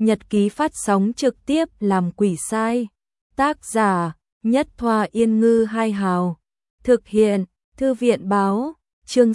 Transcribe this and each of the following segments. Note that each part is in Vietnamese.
Nhật ký phát sóng trực tiếp làm quỷ sai. Tác giả Nhất Thoa Yên Ngư Hai Hào. Thực hiện Thư viện Báo. Chương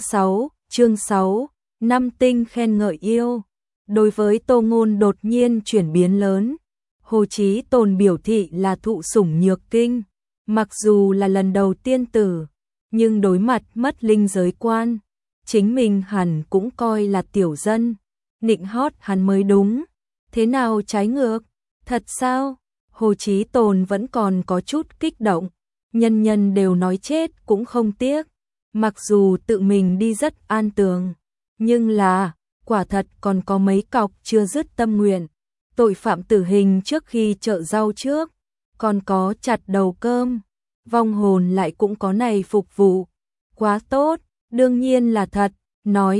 6, Năm tinh khen ngợi yêu. Đối với Tô Ngôn đột nhiên chuyển biến lớn, Hồ Chí Tồn biểu thị là thụ sủng nhược kinh. Mặc dù là lần đầu tiên tử, nhưng đối mặt mất linh giới quan, chính mình hẳn cũng coi là tiểu dân, nịnh hót hắn mới đúng. Thế nào trái ngược? Thật sao? Hồ Chí Tồn vẫn còn có chút kích động, nhân nhân đều nói chết cũng không tiếc. Mặc dù tự mình đi rất an tường, nhưng là, quả thật còn có mấy cọc chưa dứt tâm nguyện. Tội phạm tử hình trước khi chợ rau trước, còn có chặt đầu cơm, vong hồn lại cũng có này phục vụ. Quá tốt, đương nhiên là thật, nói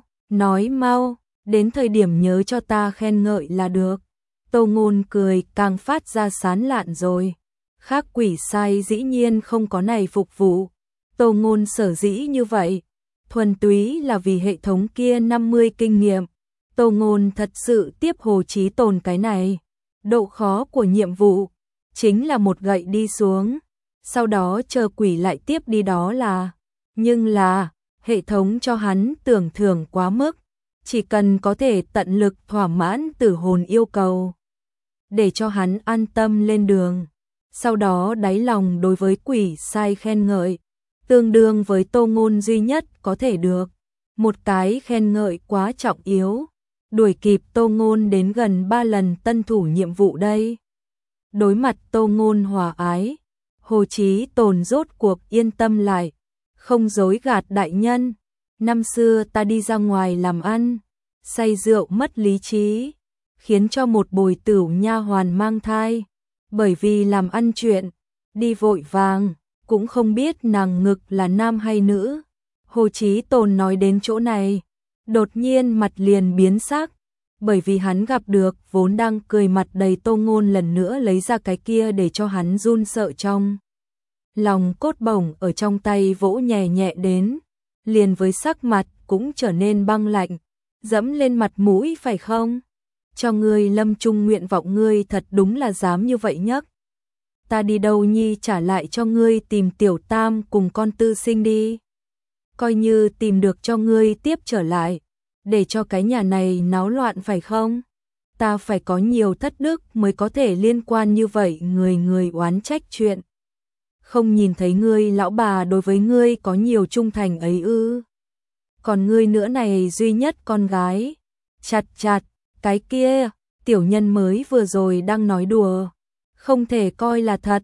mau, đến thời điểm nhớ cho ta khen ngợi là được. Tô Ngôn cười càng phát ra sán lạn rồi. Khác quỷ sai dĩ nhiên không có này phục vụ. Tô Ngôn sở dĩ như vậy, thuần túy là vì hệ thống kia 50 kinh nghiệm. Tô Ngôn thật sự tiếp Hồ Chí Tồn cái này. Độ khó của nhiệm vụ chính là một gậy đi xuống, sau đó chờ quỷ lại tiếp đi đó là. Nhưng là, hệ thống cho hắn tưởng thưởng quá mức, chỉ cần có thể tận lực thỏa mãn tử hồn yêu cầu, để cho hắn an tâm lên đường. Sau đó đáy lòng đối với quỷ sai khen ngợi, tương đương với Tô Ngôn duy nhất có thể được. Một cái khen ngợi quá trọng yếu, đuổi kịp Tô Ngôn đến gần 3 lần tân thủ nhiệm vụ đây. Đối mặt Tô Ngôn hòa ái, Hồ Chí Tồn rốt cuộc yên tâm lại, không dối gạt đại nhân. Năm xưa ta đi ra ngoài làm ăn, say rượu mất lý trí, khiến cho một bồi tửu nha hoàn mang thai. Bởi vì làm ăn chuyện, đi vội vàng, cũng không biết nàng ngực là nam hay nữ. Hồ Chí Tồn nói đến chỗ này, đột nhiên mặt liền biến sắc, bởi vì hắn gặp được vốn đang cười mặt đầy Tô Ngôn lần nữa lấy ra cái kia để cho hắn run sợ trong lòng cốt bổng ở trong tay vỗ nhẹ nhẹ đến, liền với sắc mặt cũng trở nên băng lạnh. Dẫm lên mặt mũi phải không? Cho ngươi lâm chung nguyện vọng ngươi thật đúng là dám như vậy nhắc. Ta đi đâu nhi trả lại cho ngươi tìm tiểu tam cùng con tư sinh đi. Coi như tìm được cho ngươi tiếp trở lại, để cho cái nhà này náo loạn phải không? Ta phải có nhiều thất đức mới có thể liên quan như vậy người oán trách chuyện. Không nhìn thấy ngươi lão bà đối với ngươi có nhiều trung thành ấy ư? Còn ngươi nữa này duy nhất con gái. Chặt, cái kia, tiểu nhân mới vừa rồi đang nói đùa. Không thể coi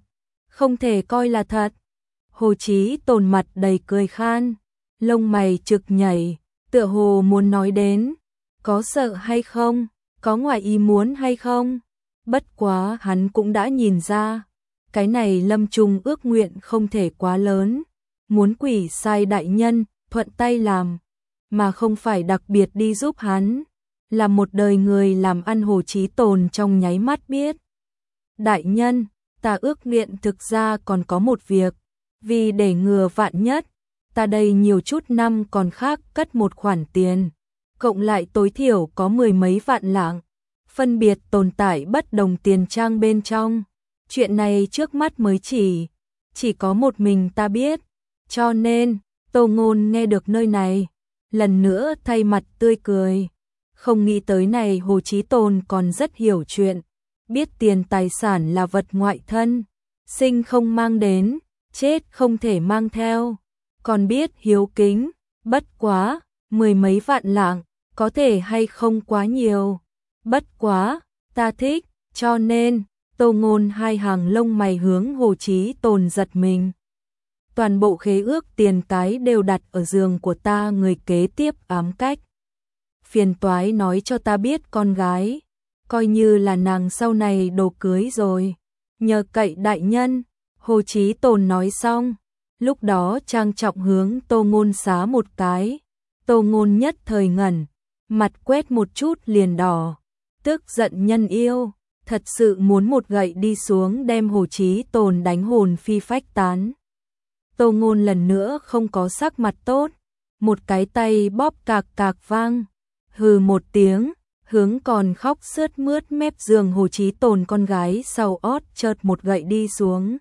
là thật. Hồ Chí Tồn mặt đầy cười khan, lông mày trực nhảy, tựa hồ muốn nói đến, có sợ hay không, có ngoài ý muốn hay không. Bất quá hắn cũng đã nhìn ra, cái này lâm chung ước nguyện không thể quá lớn, muốn quỷ sai đại nhân thuận tay làm, mà không phải đặc biệt đi giúp hắn. Là một đời người làm ăn Hồ Chí Tồn trong nháy mắt biết. Đại nhân, ta ước nguyện thực ra còn có một việc, vì để ngừa vạn nhất, ta đây nhiều chút năm còn khác cất một khoản tiền, cộng lại tối thiểu có 10 mấy vạn lạng, phân biệt tồn tại bất đồng tiền trang bên trong. Chuyện này trước mắt mới chỉ có một mình ta biết, cho nên, Tô Ngôn nghe được nơi này, lần nữa thay mặt tươi cười. Không nghĩ tới này Hồ Chí Tồn còn rất hiểu chuyện, biết tiền tài sản là vật ngoại thân, sinh không mang đến, chết không thể mang theo, còn biết hiếu kính. Bất quá, 10 mấy vạn lạng, có thể hay không quá nhiều. Bất quá, ta thích, cho nên, Tô Ngôn hai hàng lông mày hướng Hồ Chí Tồn giật mình. Toàn bộ khế ước tiền cái đều đặt ở giường của ta, người kế tiếp ám cách. Phiền toái nói cho ta biết con gái, coi như là nàng sau này đồ cưới rồi. Nhờ cậy đại nhân. Hồ Chí Tồn nói xong, lúc đó trang trọng hướng Tô Ngôn xá một cái. Tô Ngôn nhất thời ngẩn, mặt quét một chút liền đỏ, tức giận nhân yêu, thật sự muốn một gậy đi xuống đem Hồ Chí Tồn đánh hồn phi phách tán. Tô Ngôn lần nữa không có sắc mặt tốt, một cái tay bóp cạc cạc vang, hừ một tiếng, hướng còn khóc sướt mướt mép giường Hồ Chí Tồn con gái sau ót chợt một gậy đi xuống.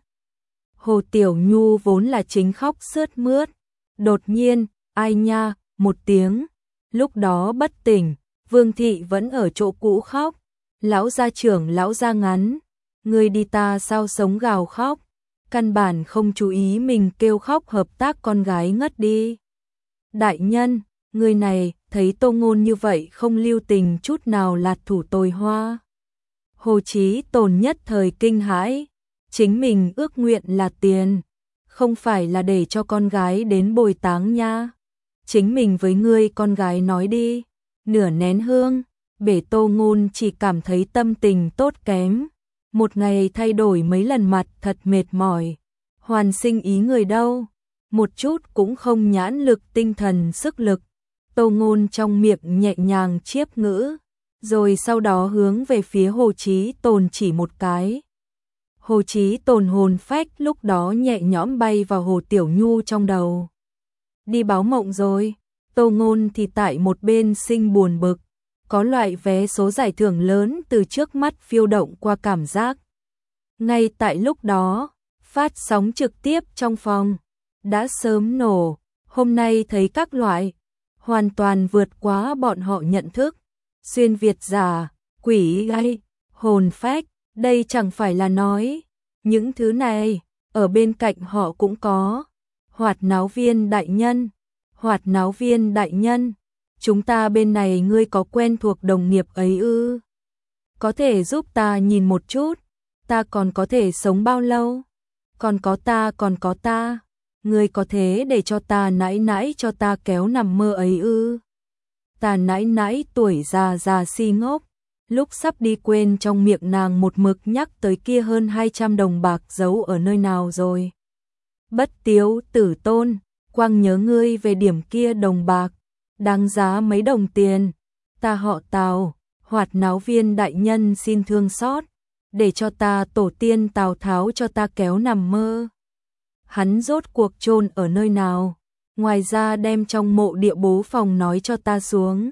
Hồ Tiểu Nhu vốn là chính khóc sướt mướt, đột nhiên, ai nha, một tiếng, lúc đó bất tỉnh, Vương Thị vẫn ở chỗ cũ khóc, lão gia trưởng lão gia ngắn, người đi ta sao sống gào khóc, căn bản không chú ý mình kêu khóc hợp tác con gái ngất đi. Đại nhân, người này, thấy Tô Ngôn như vậy không lưu tình chút nào lạt thủ tồi hoa. Hồ Chí Tồn nhất thời kinh hãi, chính mình ước nguyện là tiền, không phải là để cho con gái đến bồi táng nha. Chính mình với ngươi con gái nói đi, nửa nén hương, bể Tô Ngôn chỉ cảm thấy tâm tình tốt kém. Một ngày thay đổi mấy lần mặt thật mệt mỏi, hoàn sinh ý người đâu, một chút cũng không nhãn lực tinh thần sức lực. Tô Ngôn trong miệng nhẹ nhàng chiếp ngữ, rồi sau đó hướng về phía Hồ Chí Tồn chỉ một cái. Hồ Chí Tồn hồn phách lúc đó nhẹ nhõm bay vào Hồ Tiểu Nhu trong đầu. Đi báo mộng rồi, Tô Ngôn thì tại một bên sinh buồn bực, có loại vé số giải thưởng lớn từ trước mắt phiêu động qua cảm giác. Ngay tại lúc đó, phát sóng trực tiếp trong phòng, đã sớm nổ, hôm nay thấy các loại, hoàn toàn vượt quá bọn họ nhận thức. Xuyên Việt giả, quỷ gai, hồn phách, đây chẳng phải là nói. Những thứ này, ở bên cạnh họ cũng có. Hoạt náo viên đại nhân, hoạt náo viên đại nhân, chúng ta bên này ngươi có quen thuộc đồng nghiệp ấy ư? Có thể giúp ta nhìn một chút, ta còn có thể sống bao lâu? Còn có ta, ngươi có thế để cho ta nãi nãi cho ta kéo nằm mơ ấy ư? Ta nãi nãi tuổi già già si ngốc, lúc sắp đi quên trong miệng nàng một mực nhắc tới kia hơn 200 đồng bạc giấu ở nơi nào rồi. Bất tiếu tử tôn, quang nhớ ngươi về điểm kia đồng bạc, đáng giá mấy đồng tiền, ta họ Tào, hoạt náo viên đại nhân xin thương xót, để cho ta tổ tiên Tào Tháo cho ta kéo nằm mơ. Hắn rốt cuộc chôn ở nơi nào, ngoài ra đem trong mộ địa bố phòng nói cho ta xuống.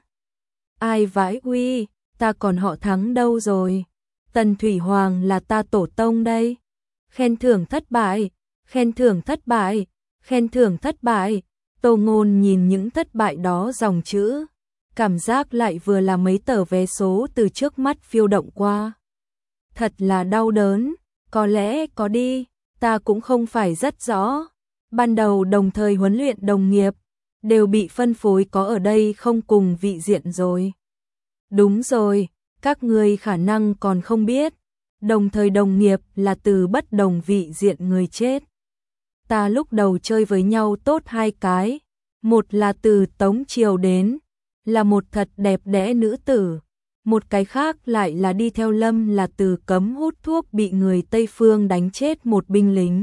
Ai vãi uy, ta còn họ Thắng đâu rồi, Tần Thủy Hoàng là ta tổ tông đây. Khen thưởng thất bại, khen thưởng thất bại, khen thưởng thất bại. Tô Ngôn nhìn những thất bại đó dòng chữ, cảm giác lại vừa là mấy tờ vé số từ trước mắt phiêu động qua. Thật là đau đớn, có lẽ có đi, ta cũng không phải rất rõ. Ban đầu đồng thời huấn luyện đồng nghiệp, đều bị phân phối có ở đây không cùng vị diện rồi. Đúng rồi, các ngươi khả năng còn không biết, đồng thời đồng nghiệp là từ bất đồng vị diện người chết. Ta lúc đầu chơi với nhau tốt hai cái, một là từ Tống Triều đến, là một thật đẹp đẽ nữ tử, một cái khác lại là đi theo Lâm là từ cấm hút thuốc bị người Tây Phương đánh chết một binh lính.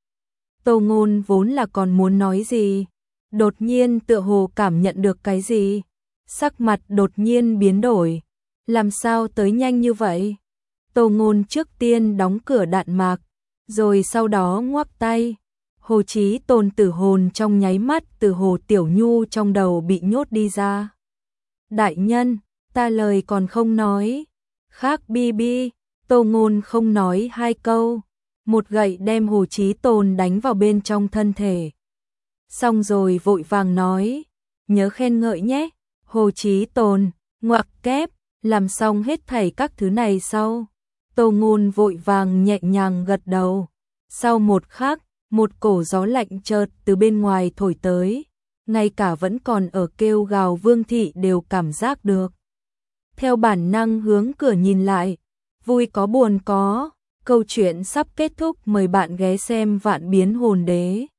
Tô Ngôn vốn là còn muốn nói gì, đột nhiên tựa hồ cảm nhận được cái gì, sắc mặt đột nhiên biến đổi, làm sao tới nhanh như vậy? Tô Ngôn trước tiên đóng cửa đạn mạc, rồi sau đó ngoắc tay. Hồ Chí Tồn tử hồn trong nháy mắt từ Hồ Tiểu Nhu trong đầu bị nhốt đi ra. Đại nhân, ta lời còn không nói. Khác bi bi, Tô Ngôn không nói hai câu. Một gậy đem Hồ Chí Tồn đánh vào bên trong thân thể. Xong rồi vội vàng nói, nhớ khen ngợi nhé. Hồ Chí Tồn, ngoặc kép, làm xong hết thảy các thứ này sau. Tô Ngôn vội vàng nhẹ nhàng gật đầu. Sau một khắc, một cổ gió lạnh chợt từ bên ngoài thổi tới, ngay cả vẫn còn ở kêu gào Vương Thị đều cảm giác được. Theo bản năng hướng cửa nhìn lại, vui có buồn có, câu chuyện sắp kết thúc, mời bạn ghé xem Vạn Biến Hồn Đế.